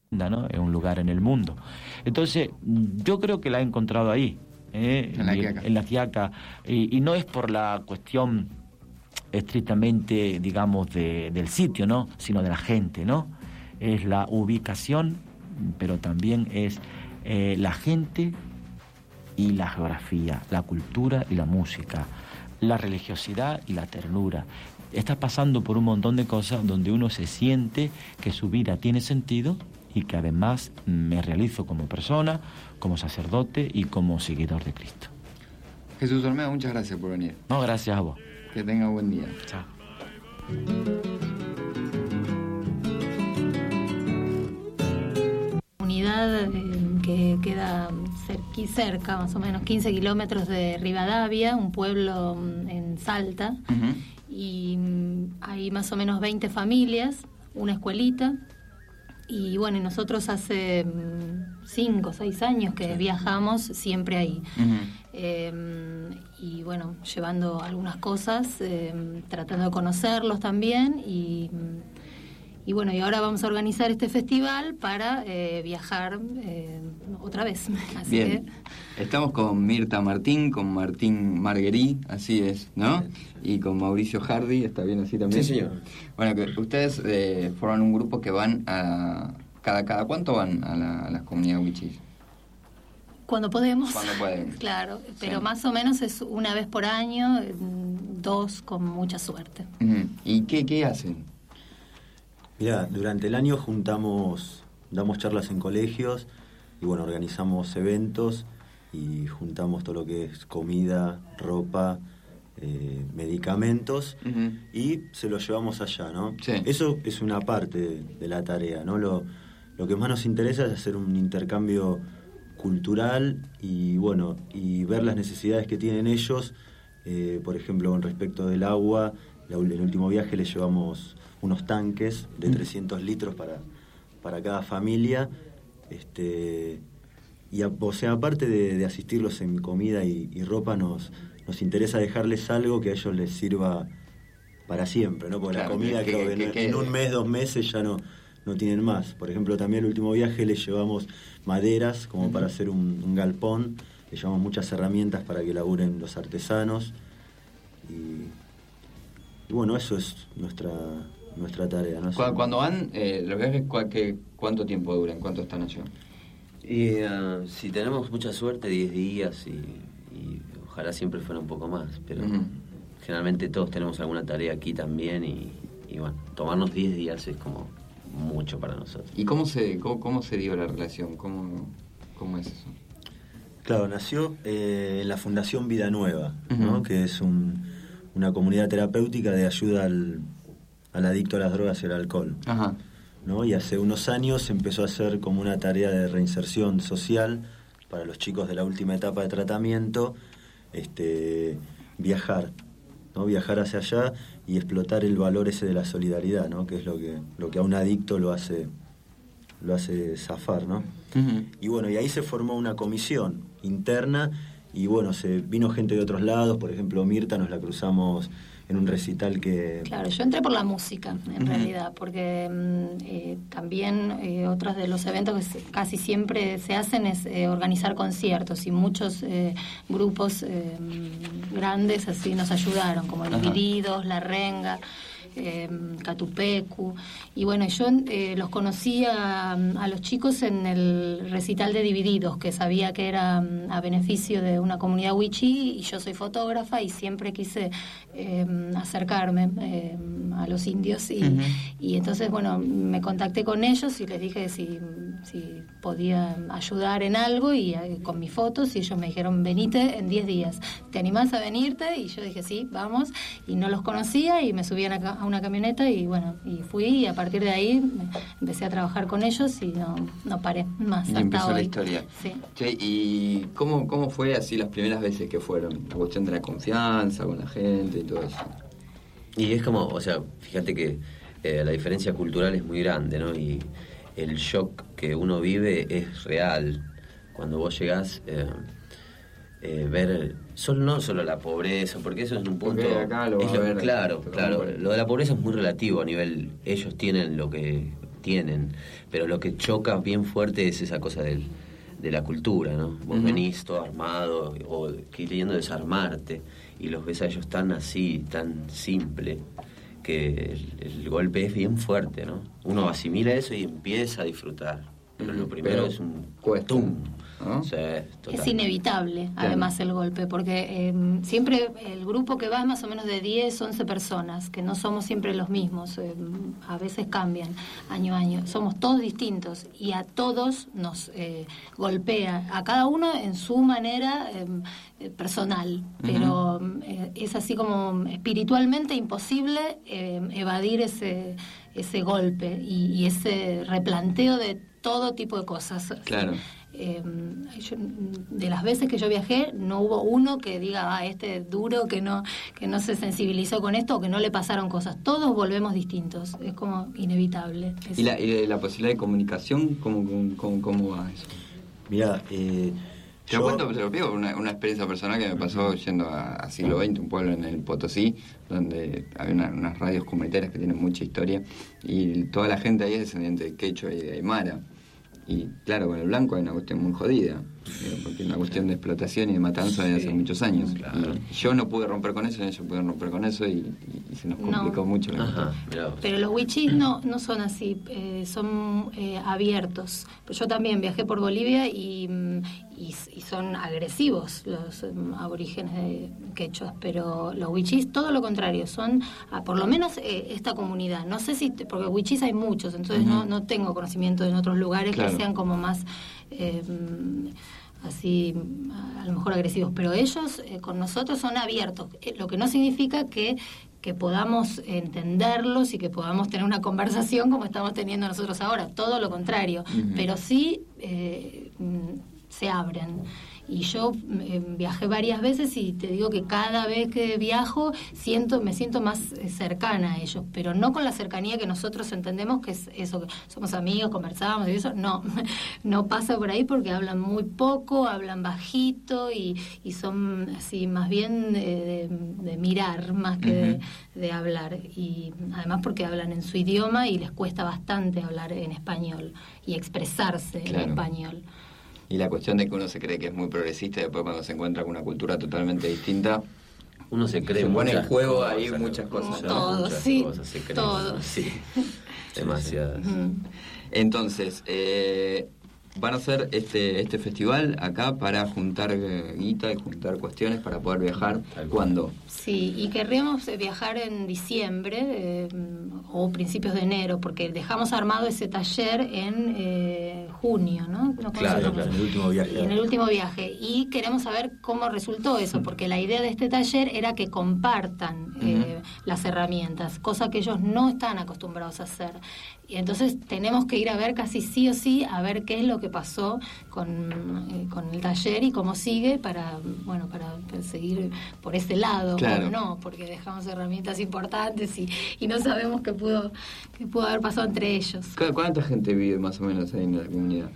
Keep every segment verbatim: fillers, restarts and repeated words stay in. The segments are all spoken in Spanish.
¿no? Es un lugar en el mundo. Entonces, yo creo que la he encontrado ahí, ¿eh? En la Quiaca. En la Quiaca. Y, y no es por la cuestión estrictamente, digamos, de, del sitio, ¿no? Sino de la gente, ¿no? Es la ubicación, pero también es eh, la gente y la geografía, la cultura y la música, la religiosidad y la ternura. Está pasando por un montón de cosas donde uno se siente que su vida tiene sentido y que además me realizo como persona, como sacerdote y como seguidor de Cristo. Jesús Olmedo, muchas gracias por venir. No, gracias a vos. Que tenga buen día. Chao. Comunidad eh, que queda cerqui, cerca, más o menos quince kilómetros de Rivadavia, un pueblo en Salta, uh-huh. y hay más o menos veinte familias, una escuelita, y bueno, y nosotros hace cinco o seis años que sí. viajamos siempre ahí. Uh-huh. Eh, y bueno, llevando algunas cosas, eh, tratando de conocerlos también, y... Y bueno, y ahora vamos a organizar este festival para eh, viajar eh, otra vez. Así Bien, que... estamos con Mirta Martín, con Martín Marguerí, así es, ¿no? Y con Mauricio Hardy, ¿está bien así también? Sí, señor. Bueno, que ustedes eh, forman un grupo que van a... ¿Cada, cada cuánto van a, la, a las comunidades wichís? Cuando podemos. Cuando pueden. Claro, pero sí. más o menos es una vez por año, dos con mucha suerte. Uh-huh. ¿Y qué, qué hacen? Mira, durante el año juntamos, damos charlas en colegios y bueno, organizamos eventos y juntamos todo lo que es comida, ropa, eh, medicamentos, uh-huh. y se lo llevamos allá, ¿no? Sí. Eso es una parte de, de la tarea, ¿no? Lo, lo que más nos interesa es hacer un intercambio cultural y bueno, y ver las necesidades que tienen ellos, eh, por ejemplo, con respecto del agua. La, el último viaje les llevamos unos tanques de trescientos litros para, para cada familia, este, y a, o sea, aparte de, de asistirlos en comida y, y ropa, nos, nos interesa dejarles algo que a ellos les sirva para siempre, ¿no? Porque claro, la comida que, creo que, que, en, que en un mes, dos meses ya no, no tienen más. Por ejemplo, también el último viaje les llevamos maderas como uh-huh. para hacer un, un galpón, les llevamos muchas herramientas para que laburen los artesanos, y, y bueno, eso es nuestra... nuestra tarea, ¿no? Cuando, cuando van, eh, los viajes, ¿qué, ¿cuánto tiempo duran? ¿Cuánto están allá? Y uh, si tenemos mucha suerte, diez días y, y ojalá siempre fuera un poco más, pero uh-huh. generalmente todos tenemos alguna tarea aquí también y, y bueno, tomarnos diez días es como mucho para nosotros. ¿Y cómo se cómo, cómo se dio la relación? ¿Cómo, cómo es eso? Claro, nació eh, en la Fundación Vida Nueva, uh-huh. ¿no? Que es un, una comunidad terapéutica de ayuda al al adicto a las drogas y al alcohol. Ajá. ¿No? Y hace unos años empezó a hacer como una tarea de reinserción social para los chicos de la última etapa de tratamiento, este, viajar, ¿no? Viajar hacia allá y explotar el valor ese de la solidaridad, ¿no? Que es lo que, lo que a un adicto lo hace, lo hace zafar, ¿no? Uh-huh. Y bueno, y ahí se formó una comisión interna y bueno, se vino gente de otros lados, por ejemplo Mirta nos la cruzamos en un recital que... Claro, yo entré por la música, en uh-huh. realidad, porque eh, también eh, otros de los eventos que se, casi siempre se hacen es eh, organizar conciertos, y muchos eh, grupos eh, grandes así nos ayudaron, como Los Divididos, La Renga, eh, Catupecu, y bueno, yo eh, los conocí a, a los chicos en el recital de Divididos, que sabía que era a beneficio de una comunidad wichí, y yo soy fotógrafa y siempre quise eh, acercarme eh, a los indios, y, uh-huh. y entonces bueno, me contacté con ellos y les dije si, si podía ayudar en algo, y eh, con mis fotos, y ellos me dijeron venite en diez días, ¿te animás a venirte? Y yo dije sí, vamos, y no los conocía y me subí a una, a una camioneta y bueno, y fui, y a partir de ahí empecé a trabajar con ellos y no, no paré más. Y hasta empezó hoy. La historia. Sí. Sí, ¿y cómo, cómo fue así las primeras veces que fueron? La cuestión de la confianza con la gente y todo eso. Y es como, o sea, fíjate que eh, la diferencia cultural es muy grande, ¿no? Y el shock que uno vive es real. Cuando vos llegás, eh, eh, ver, solo, no solo la pobreza, porque eso es un punto... Acá lo es va lo, a ver, claro, claro. Lo de la pobreza es muy relativo a nivel... Ellos tienen lo que tienen, pero lo que choca bien fuerte es esa cosa del, de la cultura, ¿no? Vos uh-huh. venís todo armado o queriendo desarmarte y los ves a ellos tan así, tan simple, que el, el golpe es bien fuerte, ¿no? Uno asimila eso y empieza a disfrutar, pero lo primero pero es un tum. ¿No? Sí, es inevitable, además, bien. El golpe, porque eh, siempre el grupo que va es más o menos de diez, once personas, que no somos siempre los mismos, eh, a veces cambian año a año, somos todos distintos y a todos nos eh, golpea, a cada uno en su manera eh, personal, pero uh-huh. eh, es así como espiritualmente imposible eh, evadir ese, ese golpe y, y ese replanteo de todo tipo de cosas. Claro. Eh, yo, de las veces que yo viajé no hubo uno que diga ah, este es duro, que no que no se sensibilizó con esto o que no le pasaron cosas. Todos volvemos distintos, es como inevitable. Es... ¿Y, la, y la posibilidad de comunicación cómo, cómo, cómo va eso? Mirá, eh, te lo yo... cuento, te lo pido, una, una experiencia personal que me pasó yendo a, a Siglo veinte, un pueblo en el Potosí, donde hay una, unas radios comunitarias que tienen mucha historia y toda la gente ahí es descendiente de quechua y de aymara. Y claro, con el blanco hay una cuestión muy jodida, porque es una cuestión de explotación y de matanza de sí, hace muchos años. Claro. Y yo no pude romper con eso, ellos pudieron romper con eso y, y, y se nos complicó no. mucho la Ajá, Pero los wichís no, no son así, eh, son eh, abiertos. Yo también viajé por Bolivia y, y, y son agresivos los um, aborígenes de quechuas, pero los wichís todo lo contrario, son ah, por lo menos eh, esta comunidad. No sé si, porque wichís hay muchos, entonces uh-huh. no, no tengo conocimiento en otros lugares claro. que sean como más... Eh, así a lo mejor agresivos, pero ellos eh, con nosotros son abiertos, eh, lo que no significa que que podamos entenderlos y que podamos tener una conversación como estamos teniendo nosotros ahora, todo lo contrario, uh-huh. pero sí eh, se abren. Y yo eh, viajé varias veces y te digo que cada vez que viajo siento me siento más cercana a ellos, pero no con la cercanía que nosotros entendemos que es eso, que somos amigos, conversamos y eso, no, no pasa por ahí porque hablan muy poco, hablan bajito y, y son así más bien de, de, de mirar más que uh-huh. de, de hablar, y además porque hablan en su idioma y les cuesta bastante hablar en español y expresarse claro. en español. Y la cuestión de que uno se cree que es muy progresista y después cuando se encuentra con una cultura totalmente distinta, uno se cree se pone en juego cosas, ahí muchas cosas. ¿no? Todo, muchas sí, cosas se creen, todo. Sí, demasiadas. Entonces, eh, van a hacer este este festival acá para juntar eh, guita y juntar cuestiones para poder viajar. ¿Cuándo? Sí, y querríamos viajar en diciembre eh, o principios de enero, porque dejamos armado ese taller en eh, junio, ¿no? ¿No claro, claro, en el último viaje. En el último viaje. Y queremos saber cómo resultó eso, porque la idea de este taller era que compartan eh, uh-huh. las herramientas, cosa que ellos no están acostumbrados a hacer. Y entonces tenemos que ir a ver casi sí o sí, a ver qué es lo que pasó con, eh, con el taller y cómo sigue para, bueno, para, para seguir por ese lado. Claro. Bueno, no, porque dejamos herramientas importantes y, y no sabemos qué pudo, qué pudo haber pasado entre ellos. ¿Cuánta gente vive más o menos ahí en la comunidad?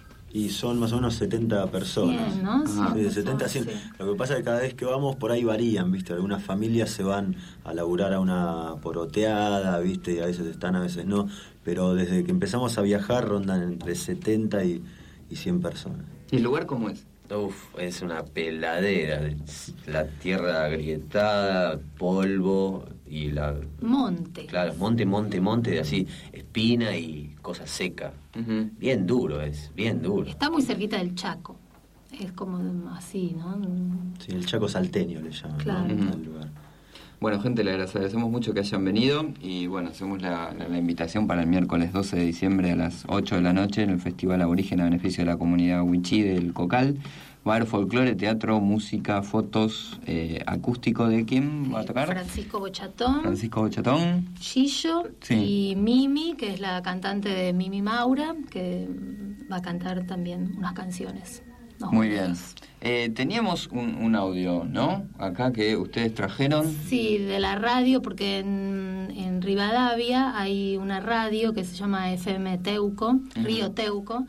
Y son más o menos setenta personas. cien, ¿no? Ajá. Sí, de setenta a cien. Sí. Lo que pasa es que cada vez que vamos por ahí varían, ¿viste? Algunas familias se van a laburar a una poroteada, ¿viste? Y a veces están, a veces no. Pero desde que empezamos a viajar rondan entre setenta y, y cien personas. ¿Y el lugar cómo es? Uf, es una peladera, la tierra agrietada, polvo y la... Monte. Claro, monte, monte, monte, de así, espina y cosa seca. Uh-huh. Bien duro es, bien duro. Está muy cerquita del Chaco, es como así, ¿no? Sí, el Chaco salteño le llaman, claro. ¿no? El lugar. Bueno, gente, les agradecemos mucho que hayan venido y bueno, hacemos la, la, la invitación para el miércoles doce de diciembre a las ocho de la noche en el Festival Aborigen a beneficio de la comunidad wichí del Cocal. Va a haber folclore, teatro, música, fotos, eh, acústico. ¿De quién va a tocar? Francisco Bochatón. Francisco Bochatón. Gillo sí. y Mimi, que es la cantante de Mimi Maura, que va a cantar también unas canciones. Nos Muy bien. Eh, teníamos un, un audio, ¿no? Acá que ustedes trajeron. Sí, de la radio, porque en, en Rivadavia hay una radio que se llama F M Teuco, uh-huh. Río Teuco,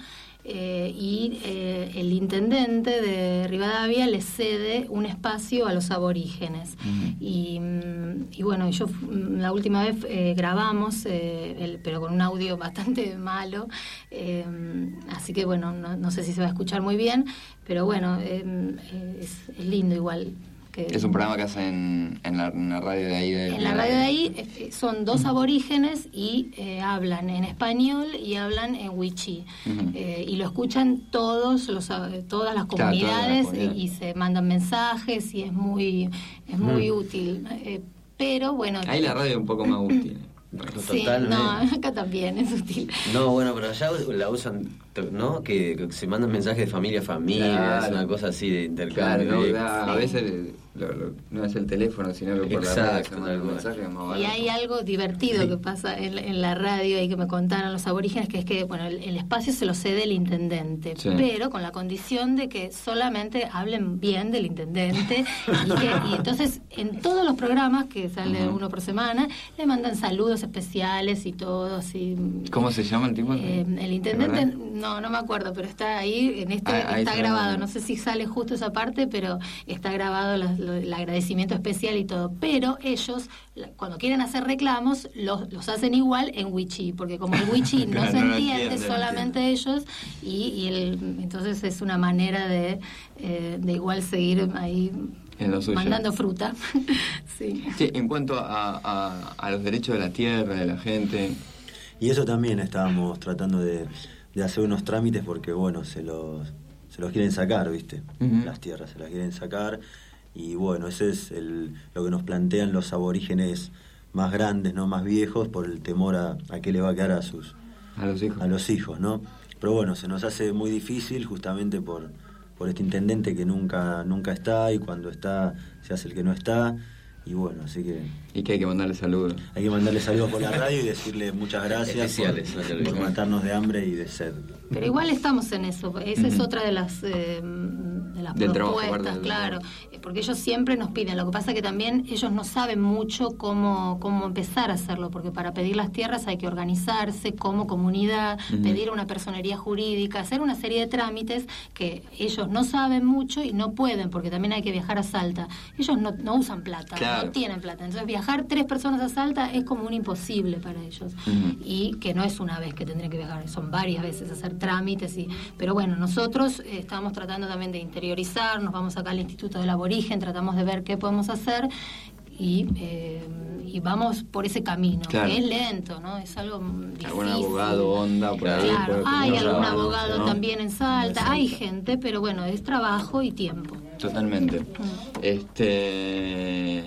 eh, y eh, el intendente de Rivadavia le cede un espacio a los aborígenes. Uh-huh. y, y bueno, yo la última vez eh, grabamos, eh, el, pero con un audio bastante malo, eh, así que bueno, no, no sé si se va a escuchar muy bien, pero bueno, eh, es, es lindo igual. Es un programa que hacen en la, en la radio de ahí. De, en la radio de ahí eh, son dos aborígenes y eh, hablan en español y hablan en wichí. Uh-huh. eh, y lo escuchan todos los todas las comunidades, claro, todas las comunidades. Y, y se mandan mensajes y es muy es muy uh-huh. útil. Eh, pero bueno... Ahí la radio es un poco más útil. Sí, no, acá también es útil. No, bueno, pero allá la usan, ¿no? Que, que se mandan mensajes de familia a familia, claro. Es una cosa así de intercambio. Claro, no, da, sí. A veces lo, lo, no es el teléfono, sino que por exacto, la radio se mandan mensajes más barato. Y hay algo divertido sí. que pasa en, en la radio y que me contaron los aborígenes, que es que bueno, el, el espacio se lo cede el intendente, sí. pero con la condición de que solamente hablen bien del intendente y, que, y entonces en todos los programas, que sale uh-huh. uno por semana, le mandan saludos especiales y todo así. ¿Cómo se llama el tipo? Eh, el intendente, no, no me acuerdo, pero está ahí, en este ah, está grabado, no. no sé si sale justo esa parte, pero está grabado la, lo, el agradecimiento especial y todo, pero ellos cuando quieren hacer reclamos los, los hacen igual en wichí, porque como el wichí no se no entiende, entiende solamente entiende. ellos y, y el, entonces es una manera de, eh, de igual seguir ahí mandando fruta. sí. Sí, en cuanto a, a, a los derechos de la tierra, de la gente. Y eso también estábamos tratando de, de hacer unos trámites porque, bueno, se los, se los quieren sacar, ¿viste? Uh-huh. Las tierras se las quieren sacar y, bueno, ese es el, lo que nos plantean los aborígenes más grandes, ¿no? Más viejos, por el temor a, a qué le va a quedar a sus... A los hijos. A los hijos, ¿no? Pero, bueno, se nos hace muy difícil justamente por... por este intendente que nunca nunca está y cuando está se hace el que no está y bueno, así que... Y que hay que mandarle saludos. Hay que mandarle saludos por la radio y decirle muchas gracias por, por matarnos de hambre y de sed. Pero igual estamos en eso, esa uh-huh. es otra de las eh, de las del propuestas, trabajo, claro, porque ellos siempre nos piden, lo que pasa que también ellos no saben mucho cómo, cómo empezar a hacerlo, porque para pedir las tierras hay que organizarse como comunidad, uh-huh. pedir una personería jurídica, hacer una serie de trámites que ellos no saben mucho y no pueden, porque también hay que viajar a Salta. Ellos no, no usan plata, claro. no tienen plata, entonces viajar tres personas a Salta es como un imposible para ellos, uh-huh. y que no es una vez que tendrían que viajar, son varias veces hacer trámites, y pero bueno, nosotros eh, estamos tratando también de interiorizar, nos vamos acá al Instituto del Aborigen, tratamos de ver qué podemos hacer y, eh, y vamos por ese camino, claro. que es lento, ¿no? Es algo difícil. Algún abogado onda por ahí. Claro, hay algún trabajo, abogado ¿no? también en Salta, en hay gente, pero bueno, es trabajo y tiempo. Totalmente. Mm. Este...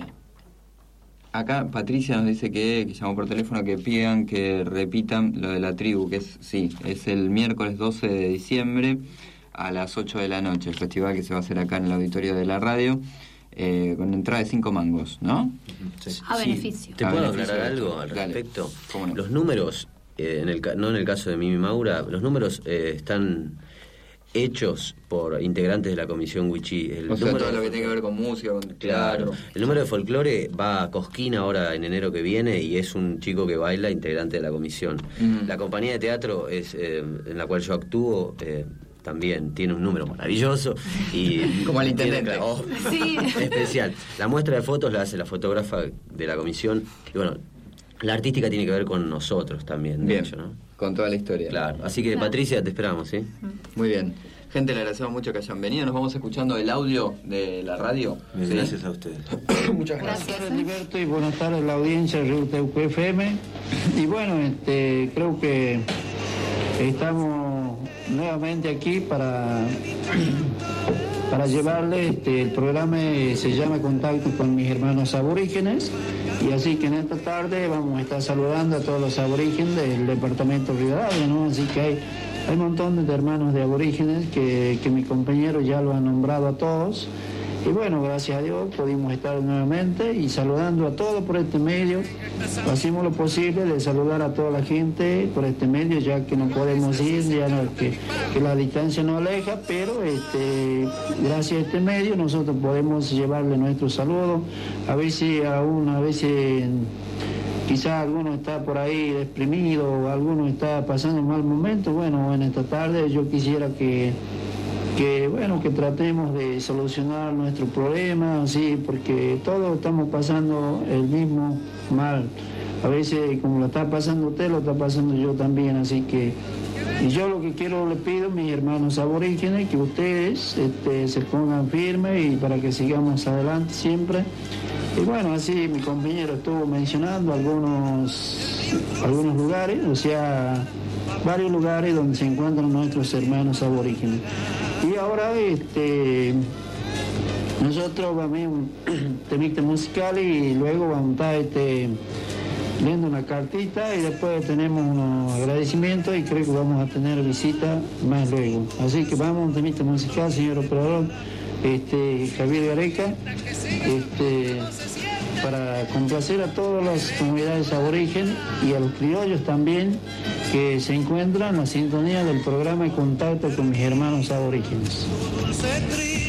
Acá Patricia nos dice que, que llamó por teléfono, que pidan que repitan lo de la tribu, que es, sí, es el miércoles doce de diciembre a las ocho de la noche, el festival que se va a hacer acá en el auditorio de la radio, eh, con entrada de cinco mangos, ¿no? Sí. A sí. beneficio. ¿Te a puedo beneficio aclarar de algo al Dale. respecto? No? Los números, eh, en el, no en el caso de Mimi Maura, los números eh, están... hechos por integrantes de la comisión wichí. El o sea, número todo lo que tiene que ver con música, con claro. El número de folclore va a Cosquín ahora en enero que viene y es un chico que baila, integrante de la comisión. Mm. La compañía de teatro es eh, en la cual yo actúo eh, también tiene un número maravilloso y como el intendente tiene, oh, sí. especial. La muestra de fotos la hace la fotógrafa de la comisión y bueno, la artística tiene que ver con nosotros también, de bien. hecho, ¿no? Con toda la historia. Claro, así que claro. Patricia, te esperamos, ¿sí? Muy bien. Gente, le agradecemos mucho que hayan venido. Nos vamos escuchando el audio de la radio. ¿Sí? Gracias a ustedes. Muchas gracias. Buenas tardes, Heriberto, y buenas tardes a la audiencia de Ruteuco F M. Y bueno, este, creo que estamos nuevamente aquí para, para llevarle este, el programa, se llama Contacto con mis hermanos aborígenes. Y así que en esta tarde vamos a estar saludando a todos los aborígenes del departamento de Rivadavia, ¿no? Así que hay, hay un montón de hermanos de aborígenes que, que mi compañero ya lo ha nombrado a todos. Y bueno, gracias a Dios pudimos estar nuevamente y saludando a todos por este medio. Hacemos lo posible de saludar a toda la gente por este medio, ya que no podemos ir, ya no, que, que la distancia nos aleja, pero este, gracias a este medio nosotros podemos llevarle nuestro saludo. A veces aún, a veces quizás alguno está por ahí deprimido o alguno está pasando un mal momento. Bueno, en esta tarde yo quisiera que, que bueno, que tratemos de solucionar nuestro problema, sí, porque todos estamos pasando el mismo mal. A veces, como lo está pasando usted, lo está pasando yo también, así que y yo lo que quiero, le pido a mis hermanos aborígenes, que ustedes este, se pongan firmes y para que sigamos adelante siempre. Y bueno, así mi compañero estuvo mencionando algunos, algunos lugares, o sea, varios lugares donde se encuentran nuestros hermanos aborígenes. Y ahora este, nosotros vamos a un temita musical y luego vamos a estar este, viendo una cartita y después tenemos unos agradecimientos y creo que vamos a tener visita más luego. Así que vamos a un temita musical, señor operador, este, Javier Gareca, este, para complacer a todas las comunidades aborígenes y a los criollos también que se encuentran en la sintonía del programa y contacto con mis hermanos aborígenes.